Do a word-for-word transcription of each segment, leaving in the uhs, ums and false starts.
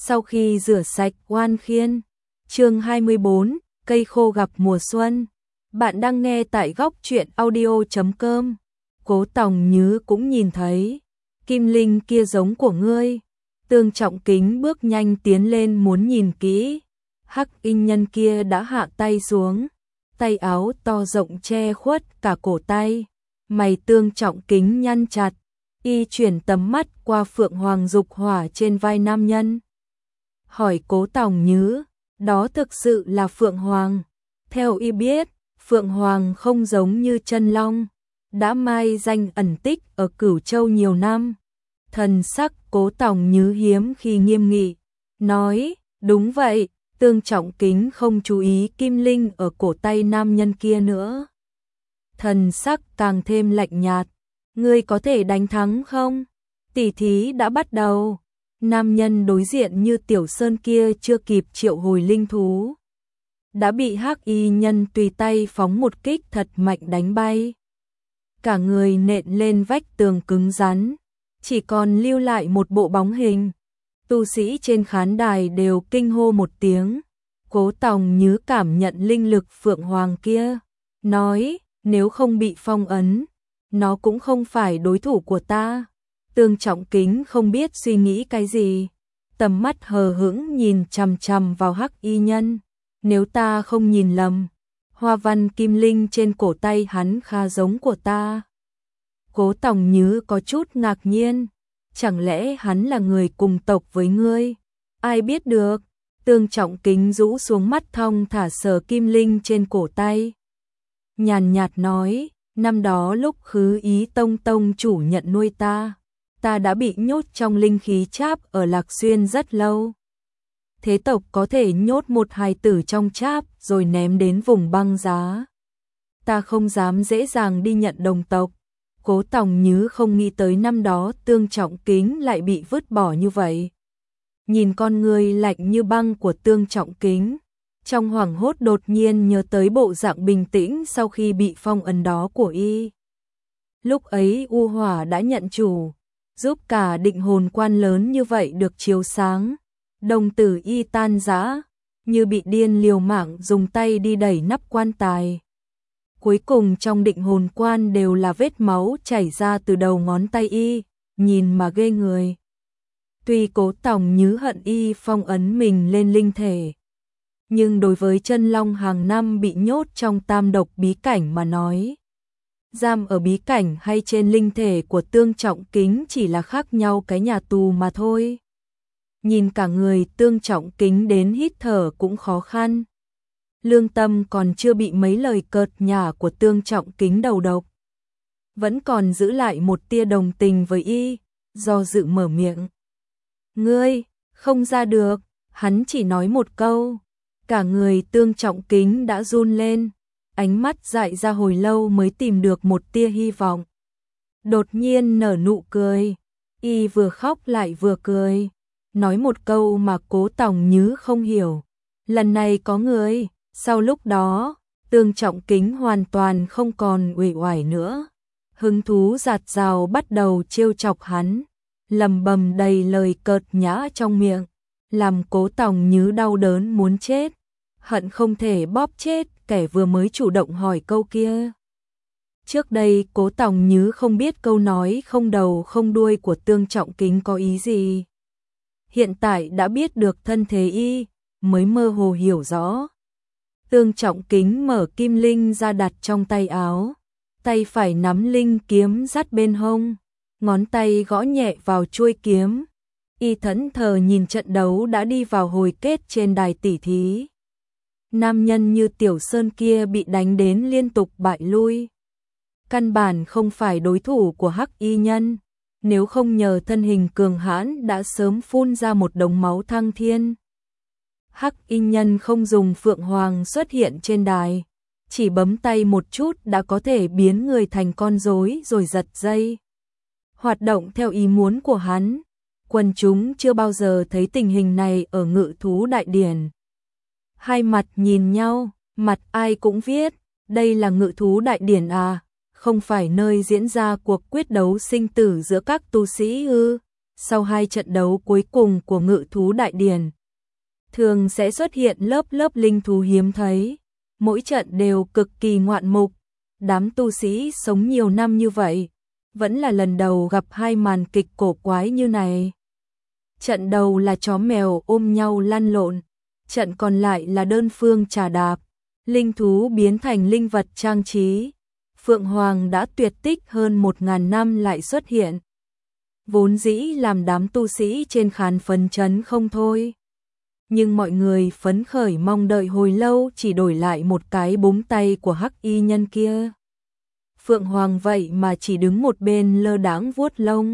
Sau khi rửa sạch oan khiên, chương hai mươi bốn, cây khô gặp mùa xuân. Bạn đang nghe tại góc truyện audio chấm com. Cố Tòng Nhứ cũng nhìn thấy, kim linh kia giống của ngươi. Tương Trọng Kính bước nhanh tiến lên muốn nhìn kỹ. Hắc y nhân kia đã hạ tay xuống, tay áo to rộng che khuất cả cổ tay. Mày Tương Trọng Kính nhăn chặt, y chuyển tầm mắt qua phượng hoàng dục hỏa trên vai nam nhân. Hỏi Cố Tòng Nhứ, đó thực sự là phượng hoàng? Theo y biết, phượng hoàng không giống như chân long, đã mai danh ẩn tích ở Cửu Châu nhiều năm. Thần sắc Cố Tòng Nhứ hiếm khi nghiêm nghị, nói, đúng vậy. Tương Trọng Kính không chú ý kim linh ở cổ tay nam nhân kia nữa. Thần sắc càng thêm lạnh nhạt, ngươi có thể đánh thắng không? Tỉ thí đã bắt đầu. Nam nhân đối diện như Tiểu Sơn kia chưa kịp triệu hồi linh thú, đã bị hắc y nhân tùy tay phóng một kích thật mạnh đánh bay. Cả người nện lên vách tường cứng rắn, chỉ còn lưu lại một bộ bóng hình. Tu sĩ trên khán đài đều kinh hô một tiếng. Cố Tòng Nhứ cảm nhận linh lực phượng hoàng kia, nói, nếu không bị phong ấn, nó cũng không phải đối thủ của ta. Tương Trọng Kính không biết suy nghĩ cái gì, tầm mắt hờ hững nhìn chằm chằm vào hắc y nhân. Nếu ta không nhìn lầm, hoa văn kim linh trên cổ tay hắn khá giống của ta. Cố Tòng Nhứ có chút ngạc nhiên, chẳng lẽ hắn là người cùng tộc với ngươi? Ai biết được. Tương Trọng Kính rũ xuống mắt thong thả sờ kim linh trên cổ tay, nhàn nhạt nói, năm đó lúc Khứ Ý Tông tông chủ nhận nuôi ta, ta đã bị nhốt trong linh khí cháp ở Lạc Xuyên rất lâu. Thế tộc có thể nhốt một hài tử trong cháp rồi ném đến vùng băng giá. Ta không dám dễ dàng đi nhận đồng tộc. Cố Tòng Nhứ không nghĩ tới năm đó Tương Trọng Kính lại bị vứt bỏ như vậy. Nhìn con người lạnh như băng của Tương Trọng Kính, trong hoảng hốt đột nhiên nhớ tới bộ dạng bình tĩnh sau khi bị phong ấn đó của y. Lúc ấy U Hỏa đã nhận chủ, giúp cả định hồn quan lớn như vậy được chiếu sáng. Đồng tử y tan rã, như bị điên liều mạng dùng tay đi đẩy nắp quan tài. Cuối cùng trong định hồn quan đều là vết máu chảy ra từ đầu ngón tay y, nhìn mà ghê người. Tuy Cố Tòng Nhứ hận y phong ấn mình lên linh thể, nhưng đối với chân long hàng năm bị nhốt trong tam độc bí cảnh mà nói, giam ở bí cảnh hay trên linh thể của Tương Trọng Kính chỉ là khác nhau cái nhà tù mà thôi. Nhìn cả người Tương Trọng Kính đến hít thở cũng khó khăn. Lương tâm còn chưa bị mấy lời cợt nhả của Tương Trọng Kính đầu độc, vẫn còn giữ lại một tia đồng tình với y, do dự mở miệng. Ngươi, không ra được, hắn chỉ nói một câu. Cả người Tương Trọng Kính đã run lên, ánh mắt dại ra hồi lâu mới tìm được một tia hy vọng. Đột nhiên nở nụ cười, y vừa khóc lại vừa cười, nói một câu mà Cố Tòng Nhứ không hiểu. Lần này có người. Sau lúc đó, Tương Trọng Kính hoàn toàn không còn uể oải nữa. Hứng thú giạt rào bắt đầu trêu chọc hắn, lầm bầm đầy lời cợt nhã trong miệng, làm Cố Tòng Nhứ đau đớn muốn chết, hận không thể bóp chết kẻ vừa mới chủ động hỏi câu kia. Trước đây Cố Tòng Nhứ không biết câu nói không đầu không đuôi của Tương Trọng Kính có ý gì. Hiện tại đã biết được thân thế y, mới mơ hồ hiểu rõ. Tương Trọng Kính mở kim linh ra đặt trong tay áo, tay phải nắm linh kiếm dắt bên hông, ngón tay gõ nhẹ vào chuôi kiếm. Y thẫn thờ nhìn trận đấu đã đi vào hồi kết trên đài tỉ thí. Nam nhân như Tiểu Sơn kia bị đánh đến liên tục bại lui, căn bản không phải đối thủ của hắc y nhân, nếu không nhờ thân hình cường hãn đã sớm phun ra một đống máu thăng thiên. Hắc y nhân không dùng phượng hoàng xuất hiện trên đài, chỉ bấm tay một chút đã có thể biến người thành con rối rồi giật dây, hoạt động theo ý muốn của hắn. Quần chúng chưa bao giờ thấy tình hình này ở Ngự Thú Đại Điển. Hai mặt nhìn nhau, mặt ai cũng viết, đây là Ngự Thú Đại Điển à, không phải nơi diễn ra cuộc quyết đấu sinh tử giữa các tu sĩ ư? sau hai trận đấu cuối cùng của ngự thú đại điển, thường sẽ xuất hiện lớp lớp linh thú hiếm thấy, mỗi trận đều cực kỳ ngoạn mục. Đám tu sĩ sống nhiều năm như vậy, vẫn là lần đầu gặp hai màn kịch cổ quái như này. Trận đầu là chó mèo ôm nhau lăn lộn, trận còn lại là đơn phương trà đạp, linh thú biến thành linh vật trang trí. Phượng Hoàng đã tuyệt tích hơn một ngàn năm lại xuất hiện. Vốn dĩ làm đám tu sĩ trên khán phấn chấn không thôi. Nhưng mọi người phấn khởi mong đợi hồi lâu chỉ đổi lại một cái búng tay của hắc y nhân kia. Phượng Hoàng vậy mà chỉ đứng một bên lơ đãng vuốt lông.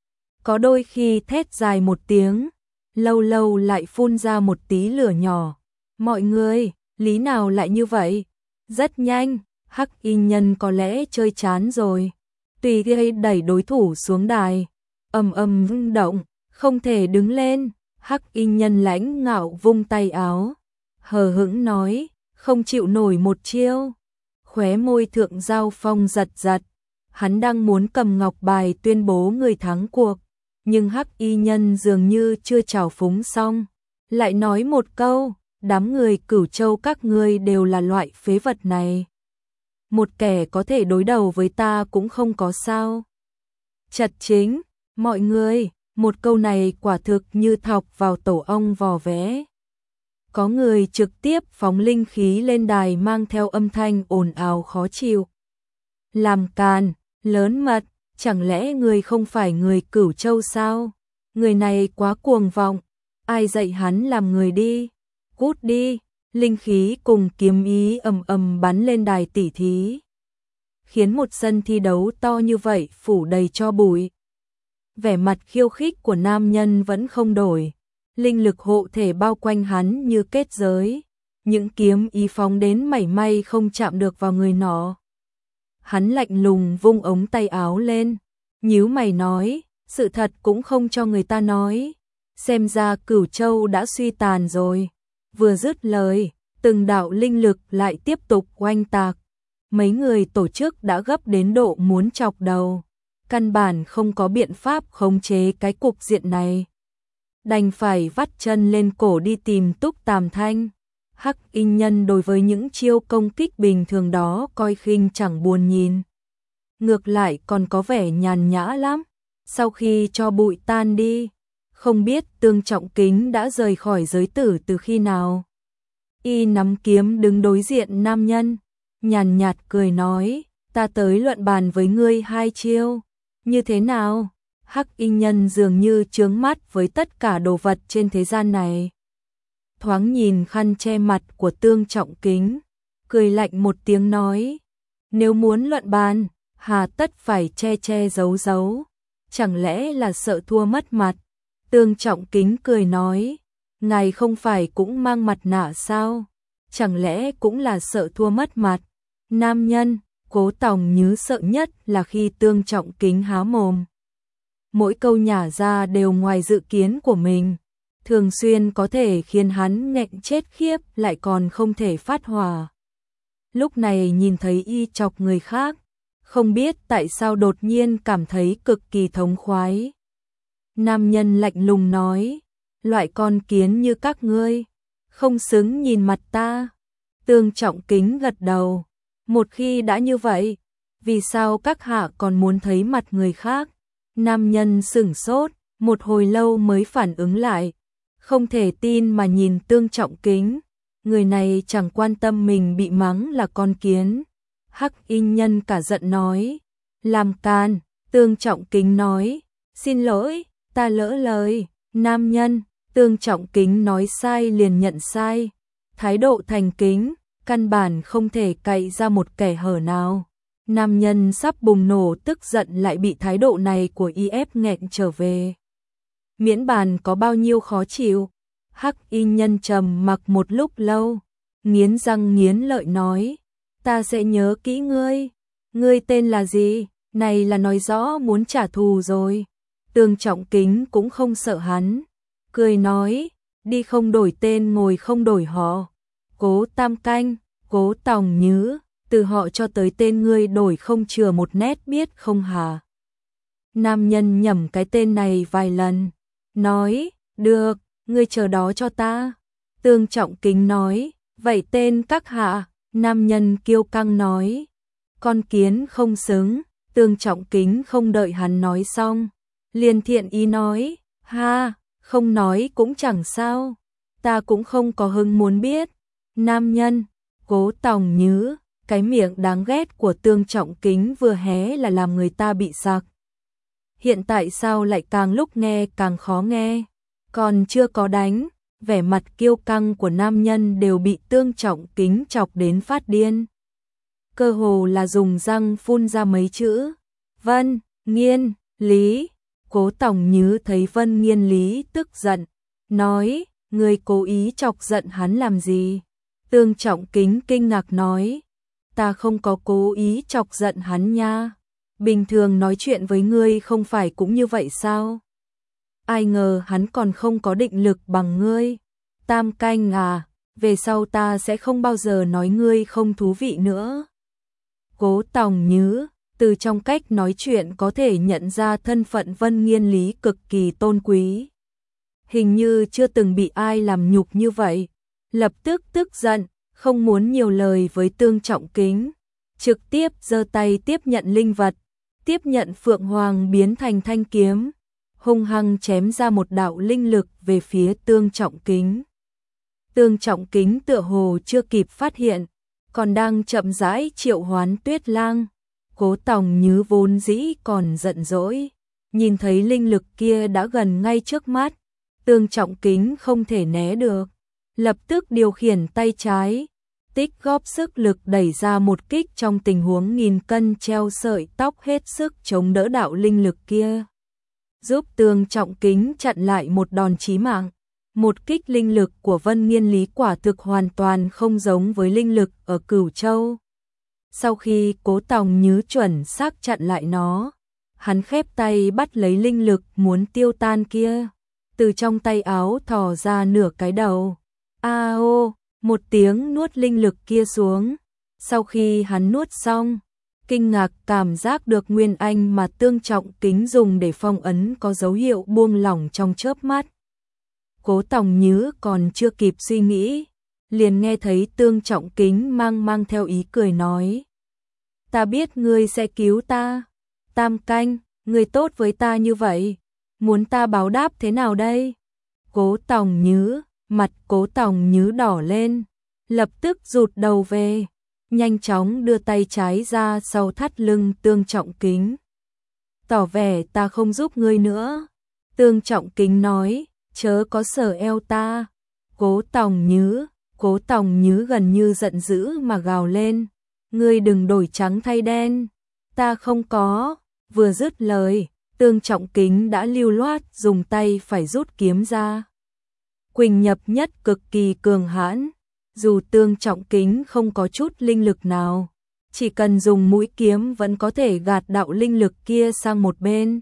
Có đôi khi thét dài một tiếng, lâu lâu lại phun ra một tí lửa nhỏ. Mọi người, lý nào lại như vậy? Rất nhanh, hắc y nhân có lẽ chơi chán rồi. Tùy gây đẩy đối thủ xuống đài, ầm ầm rung động, không thể đứng lên. Hắc y nhân lãnh ngạo vung tay áo, hờ hững nói, không chịu nổi một chiêu. Khóe môi Thượng Giao Phong giật giật, hắn đang muốn cầm ngọc bài tuyên bố người thắng cuộc, nhưng hắc y nhân dường như chưa chào phúng xong, lại nói một câu, đám người Cửu Châu các ngươi đều là loại phế vật này. Một kẻ có thể đối đầu với ta cũng không có sao. Chật chính, mọi người, một câu này quả thực như thọc vào tổ ong vò vẽ. Có người trực tiếp phóng linh khí lên đài mang theo âm thanh ồn ào khó chịu. Làm càn, lớn mật, chẳng lẽ người không phải người Cửu Châu sao? Người này quá cuồng vọng, ai dạy hắn làm người đi, cút đi. Linh khí cùng kiếm ý ầm ầm bắn lên đài tỉ thí, khiến một sân thi đấu to như vậy phủ đầy tro bụi. Vẻ mặt khiêu khích của nam nhân vẫn không đổi, linh lực hộ thể bao quanh hắn như kết giới, những kiếm ý phóng đến mảy may không chạm được vào người nó. Hắn lạnh lùng vung ống tay áo lên, nhíu mày nói, sự thật cũng không cho người ta nói, xem ra Cửu Châu đã suy tàn rồi. Vừa dứt lời, từng đạo linh lực lại tiếp tục oanh tạc. Mấy người tổ chức đã gấp đến độ muốn chọc đầu. Căn bản không có biện pháp khống chế cái cục diện này. Đành phải vắt chân lên cổ đi tìm Túc Tàm Thanh. Hắc y nhân đối với những chiêu công kích bình thường đó coi khinh chẳng buồn nhìn. Ngược lại còn có vẻ nhàn nhã lắm. Sau khi cho bụi tan đi, không biết Tương Trọng Kính đã rời khỏi giới tử từ khi nào. Y nắm kiếm đứng đối diện nam nhân, nhàn nhạt cười nói, ta tới luận bàn với ngươi hai chiêu, như thế nào? Hắc y nhân dường như chướng mắt với tất cả đồ vật trên thế gian này. Thoáng nhìn khăn che mặt của Tương Trọng Kính, cười lạnh một tiếng nói, nếu muốn luận bàn, hà tất phải che che giấu giấu, chẳng lẽ là sợ thua mất mặt? Tương Trọng Kính cười nói, ngài không phải cũng mang mặt nạ sao? Chẳng lẽ cũng là sợ thua mất mặt? Nam nhân, Cố Tòng Nhứ sợ nhất là khi Tương Trọng Kính há mồm. Mỗi câu nhả ra đều ngoài dự kiến của mình, thường xuyên có thể khiến hắn nghẹn chết khiếp lại còn không thể phát hỏa. Lúc này nhìn thấy y chọc người khác, không biết tại sao đột nhiên cảm thấy cực kỳ thống khoái. Nam nhân lạnh lùng nói, loại con kiến như các ngươi, không xứng nhìn mặt ta. Tương Trọng Kính gật đầu, một khi đã như vậy, vì sao các hạ còn muốn thấy mặt người khác? Nam nhân sửng sốt, một hồi lâu mới phản ứng lại, không thể tin mà nhìn Tương Trọng Kính, người này chẳng quan tâm mình bị mắng là con kiến. Hắc y nhân cả giận nói, làm càn. Tương Trọng Kính nói, xin lỗi, ta lỡ lời. Nam nhân, Tương Trọng Kính nói sai liền nhận sai, thái độ thành kính, căn bản không thể cậy ra một kẻ hở nào. Nam nhân sắp bùng nổ tức giận lại bị thái độ này của y ép nghẹn trở về. Miễn bàn có bao nhiêu khó chịu. Hắc y nhân trầm mặc một lúc lâu, nghiến răng nghiến lợi nói, ta sẽ nhớ kỹ ngươi. Ngươi tên là gì? Này là nói rõ muốn trả thù rồi. Tương Trọng Kính cũng không sợ hắn, cười nói, đi không đổi tên ngồi không đổi họ. Cố Tam Canh, Cố Tòng Nhứ, từ họ cho tới tên ngươi đổi không chừa một nét biết không hả? Nam nhân nhẩm cái tên này vài lần, nói, được, ngươi chờ đó cho ta. Tương Trọng Kính nói, vậy tên các hạ, nam nhân kiêu căng nói, con kiến không xứng. Tương Trọng Kính không đợi hắn nói xong, liền thiện ý nói, ha, không nói cũng chẳng sao, ta cũng không có hứng muốn biết. Nam nhân, Cố Tòng Nhứ, cái miệng đáng ghét của Tương Trọng Kính vừa hé là làm người ta bị sặc. Hiện tại sao lại càng lúc nghe càng khó nghe, còn chưa có đánh, vẻ mặt kiêu căng của nam nhân đều bị Tương Trọng Kính chọc đến phát điên. Cơ hồ là dùng răng phun ra mấy chữ, Vân, Nghiên, Lý. Cố Tòng Nhứ thấy Vân Nghiên Lý tức giận, nói, ngươi cố ý chọc giận hắn làm gì? Tương Trọng Kính kinh ngạc nói, ta không có cố ý chọc giận hắn nha, bình thường nói chuyện với ngươi không phải cũng như vậy sao? Ai ngờ hắn còn không có định lực bằng ngươi. Tam Canh à, về sau ta sẽ không bao giờ nói ngươi không thú vị nữa. Cố Tòng Nhứ, từ trong cách nói chuyện có thể nhận ra thân phận Vân Nghiên Lý cực kỳ tôn quý. Hình như chưa từng bị ai làm nhục như vậy. Lập tức tức giận, không muốn nhiều lời với Tương Trọng Kính. Trực tiếp giơ tay tiếp nhận linh vật, tiếp nhận Phượng Hoàng biến thành thanh kiếm, hung hăng chém ra một đạo linh lực về phía Tương Trọng Kính. Tương Trọng Kính tựa hồ chưa kịp phát hiện, còn đang chậm rãi triệu hoán Tuyết Lang. Cố Tòng Nhứ vốn dĩ còn giận dỗi, nhìn thấy linh lực kia đã gần ngay trước mắt, Tương Trọng Kính không thể né được, lập tức điều khiển tay trái, tích góp sức lực đẩy ra một kích trong tình huống nghìn cân treo sợi tóc hết sức chống đỡ đạo linh lực kia, giúp Tương Trọng Kính chặn lại một đòn chí mạng. Một kích linh lực của Vân Nghiên Lý quả thực hoàn toàn không giống với linh lực ở Cửu Châu. Sau khi Cố Tòng Nhứ chuẩn xác chặn lại nó, hắn khép tay bắt lấy linh lực muốn tiêu tan kia, từ trong tay áo thò ra nửa cái đầu. A ô, một tiếng nuốt linh lực kia xuống. Sau khi hắn nuốt xong, kinh ngạc cảm giác được nguyên anh mà Tương Trọng Kính dùng để phong ấn có dấu hiệu buông lỏng trong chớp mắt. Cố Tòng Nhứ còn chưa kịp suy nghĩ, liền nghe thấy Tương Trọng Kính mang mang theo ý cười nói, ta biết ngươi sẽ cứu ta. Tam Canh, ngươi tốt với ta như vậy, muốn ta báo đáp thế nào đây? Cố Tòng Nhứ, mặt Cố Tòng Nhứ đỏ lên, lập tức rụt đầu về, nhanh chóng đưa tay trái ra sau thắt lưng Tương Trọng Kính, tỏ vẻ ta không giúp ngươi nữa. Tương Trọng Kính nói, chớ có sờ eo ta. Cố Tòng Nhứ, Cố Tòng Nhứ gần như giận dữ mà gào lên, ngươi đừng đổi trắng thay đen, ta không có. Vừa dứt lời, Tương Trọng Kính đã lưu loát dùng tay phải rút kiếm ra. Quỳnh nhập nhất cực kỳ cường hãn, dù Tương Trọng Kính không có chút linh lực nào, chỉ cần dùng mũi kiếm vẫn có thể gạt đạo linh lực kia sang một bên.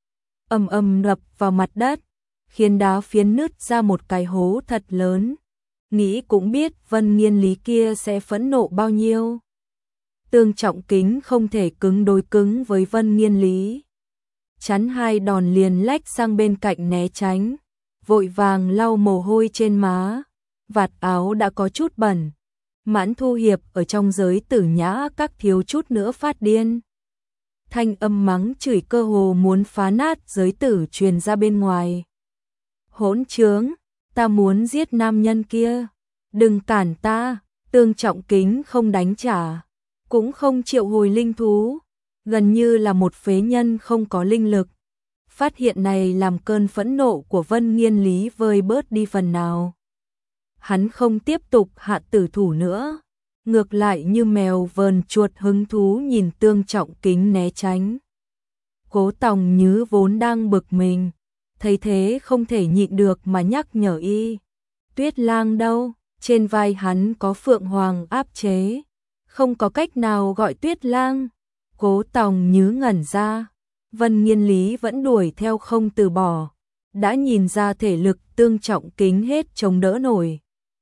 Ầm ầm đập vào mặt đất, khiến đá phiến nứt ra một cái hố thật lớn. Nghĩ cũng biết Vân Nghiên Lý kia sẽ phẫn nộ bao nhiêu. Tương Trọng Kính không thể cứng đối cứng với Vân Nghiên Lý, chắn hai đòn liền lách sang bên cạnh né tránh, vội vàng lau mồ hôi trên má, vạt áo đã có chút bẩn. Mãn Thu Hiệp ở trong giới Tử Nhã các thiếu chút nữa phát điên. Thanh âm mắng chửi cơ hồ muốn phá nát giới tử truyền ra bên ngoài. Hỗn trướng, ta muốn giết nam nhân kia, đừng cản ta. Tương Trọng Kính không đánh trả, cũng không triệu hồi linh thú, gần như là một phế nhân không có linh lực. Phát hiện này làm cơn phẫn nộ của Vân Nghiên Lý vơi bớt đi phần nào. Hắn không tiếp tục hạ tử thủ nữa, ngược lại như mèo vờn chuột hứng thú nhìn Tương Trọng Kính né tránh. Cố Tòng Nhứ vốn đang bực mình, thấy thế không thể nhịn được mà nhắc nhở y. Tuyết Lang đâu? Trên vai hắn có Phượng Hoàng áp chế, không có cách nào gọi Tuyết Lang. Cố Tòng Nhứ ngẩn ra, Vân Nghiên Lý vẫn đuổi theo không từ bỏ, đã nhìn ra thể lực Tương Trọng Kính hết chống đỡ nổi,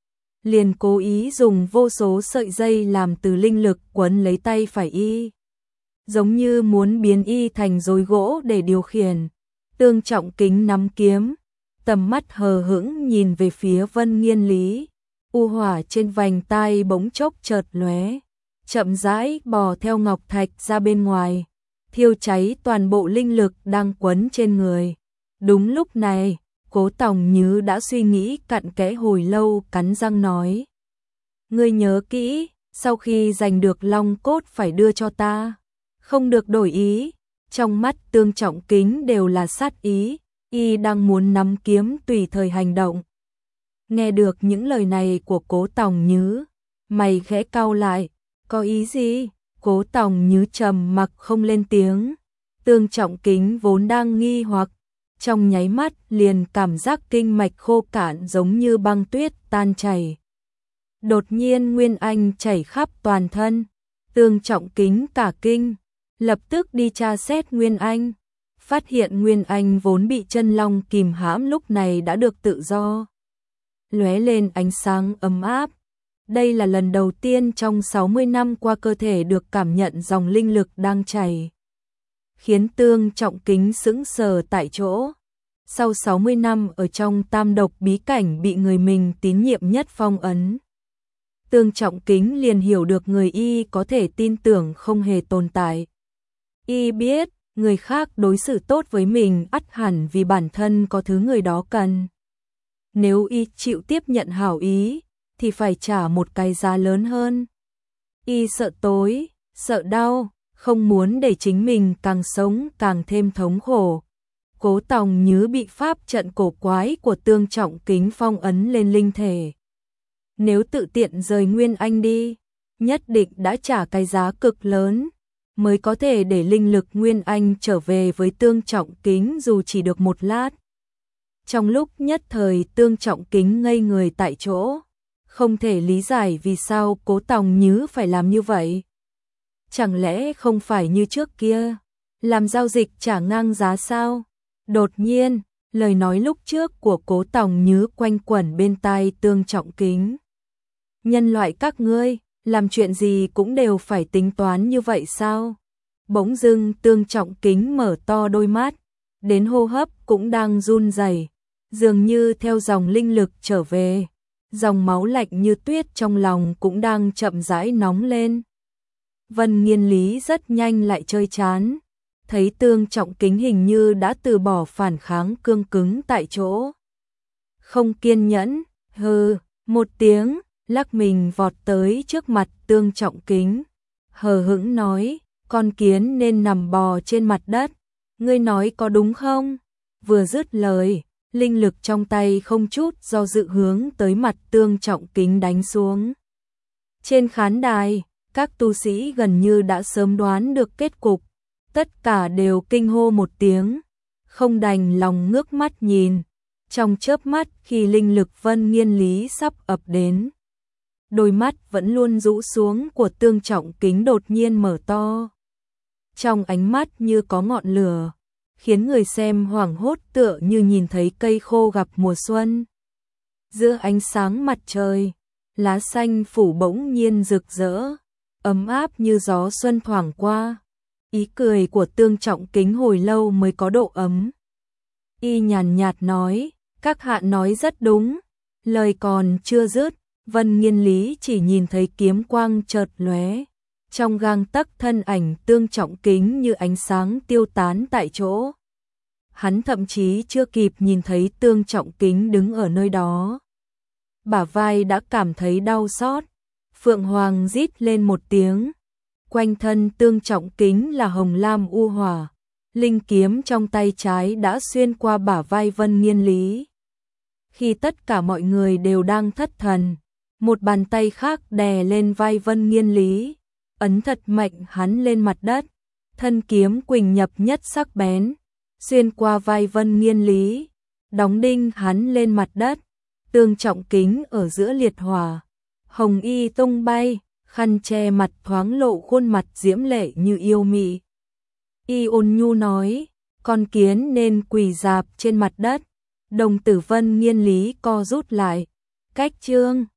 liền cố ý dùng vô số sợi dây làm từ linh lực quấn lấy tay phải y. giống như muốn biến y thành rối gỗ để điều khiển. Tương Trọng Kính nắm kiếm, tầm mắt hờ hững nhìn về phía Vân Nghiên Lý, u hỏa trên vành tai bỗng chốc chợt lóe, chậm rãi bò theo ngọc thạch ra bên ngoài, thiêu cháy toàn bộ linh lực đang quấn trên người. Đúng lúc này, Cố Tòng Nhứ đã suy nghĩ cặn kẽ hồi lâu, cắn răng nói: "Ngươi nhớ kỹ, sau khi giành được long cốt phải đưa cho ta, không được đổi ý." Trong mắt Tương Trọng Kính đều là sát ý, y đang muốn nắm kiếm tùy thời hành động. Nghe được những lời này của Cố Tòng Nhứ, mày khẽ cau lại, có ý gì? Cố Tòng Nhứ trầm mặc không lên tiếng. Tương Trọng Kính vốn đang nghi hoặc, trong nháy mắt liền cảm giác kinh mạch khô cạn giống như băng tuyết tan chảy. Đột nhiên nguyên anh chảy khắp toàn thân, Tương Trọng Kính cả kinh, lập tức đi tra xét nguyên anh, phát hiện nguyên anh vốn bị chân long kìm hãm lúc này đã được tự do, lóe lên ánh sáng ấm áp. Đây là lần đầu tiên trong sáu mươi năm qua cơ thể được cảm nhận dòng linh lực đang chảy, khiến Tương Trọng Kính sững sờ tại chỗ. Sau sáu mươi năm ở trong tam độc bí cảnh bị người mình tín nhiệm nhất phong ấn, Tương Trọng Kính liền hiểu được người y có thể tin tưởng không hề tồn tại. Y biết, người khác đối xử tốt với mình ắt hẳn vì bản thân có thứ người đó cần. Nếu y chịu tiếp nhận hảo ý, thì phải trả một cái giá lớn hơn. Y sợ tối, sợ đau, không muốn để chính mình càng sống càng thêm thống khổ. Cố Tòng Nhứ bị pháp trận cổ quái của Tương Trọng Kính phong ấn lên linh thể. Nếu tự tiện rời Nguyên Anh đi, nhất định đã trả cái giá cực lớn, mới có thể để linh lực Nguyên Anh trở về với Tương Trọng Kính dù chỉ được một lát. Trong lúc nhất thời Tương Trọng Kính ngây người tại chỗ, không thể lý giải vì sao Cố Tòng Nhứ phải làm như vậy. Chẳng lẽ không phải như trước kia, làm giao dịch trả ngang giá sao? Đột nhiên, lời nói lúc trước của Cố Tòng Nhứ quanh quẩn bên tai Tương Trọng Kính. Nhân loại các ngươi, làm chuyện gì cũng đều phải tính toán như vậy sao? Bỗng dưng Tương Trọng Kính mở to đôi mắt, đến hô hấp cũng đang run rẩy, dường như theo dòng linh lực trở về, dòng máu lạnh như tuyết trong lòng cũng đang chậm rãi nóng lên. Vân Nghiên Lý rất nhanh lại chơi chán, thấy Tương Trọng Kính hình như đã từ bỏ phản kháng cương cứng tại chỗ. Không kiên nhẫn, hừ, một tiếng, lắc mình vọt tới trước mặt Tương Trọng Kính, hờ hững nói: "Con kiến nên nằm bò trên mặt đất, ngươi nói có đúng không?" Vừa dứt lời, linh lực trong tay không chút do dự hướng tới mặt Tương Trọng Kính đánh xuống. Trên khán đài, các tu sĩ gần như đã sớm đoán được kết cục, tất cả đều kinh hô một tiếng, không đành lòng ngước mắt nhìn. Trong chớp mắt khi linh lực Vân Nghiên Lý sắp ập đến, đôi mắt vẫn luôn rũ xuống của Tương Trọng Kính đột nhiên mở to. Trong ánh mắt như có ngọn lửa, khiến người xem hoảng hốt tựa như nhìn thấy cây khô gặp mùa xuân. Giữa ánh sáng mặt trời, lá xanh phủ bỗng nhiên rực rỡ, ấm áp như gió xuân thoảng qua. Ý cười của Tương Trọng Kính hồi lâu mới có độ ấm. Y nhàn nhạt nói: "Các hạ nói rất đúng." Lời còn chưa dứt, Vân Nghiên Lý chỉ nhìn thấy kiếm quang chợt lóe, trong gang tấc thân ảnh Tương Trọng Kính như ánh sáng tiêu tán tại chỗ. Hắn thậm chí chưa kịp nhìn thấy Tương Trọng Kính đứng ở nơi đó, bả vai đã cảm thấy đau xót. Phượng Hoàng rít lên một tiếng, quanh thân Tương Trọng Kính là hồng lam u hỏa, linh kiếm trong tay trái đã xuyên qua bả vai Vân Nghiên Lý. Khi tất cả mọi người đều đang thất thần, một bàn tay khác đè lên vai Vân Nghiên Lý, ấn thật mạnh hắn lên mặt đất. Thân kiếm quỳnh nhập nhất sắc bén, xuyên qua vai Vân Nghiên Lý, đóng đinh hắn lên mặt đất. Tương Trọng Kính ở giữa liệt hỏa, hồng y tung bay, khăn che mặt thoáng lộ khuôn mặt diễm lệ như yêu mị. Y ôn nhu nói: "Con kiến nên quỳ rạp trên mặt đất." Đồng tử Vân Nghiên Lý co rút lại, cách chương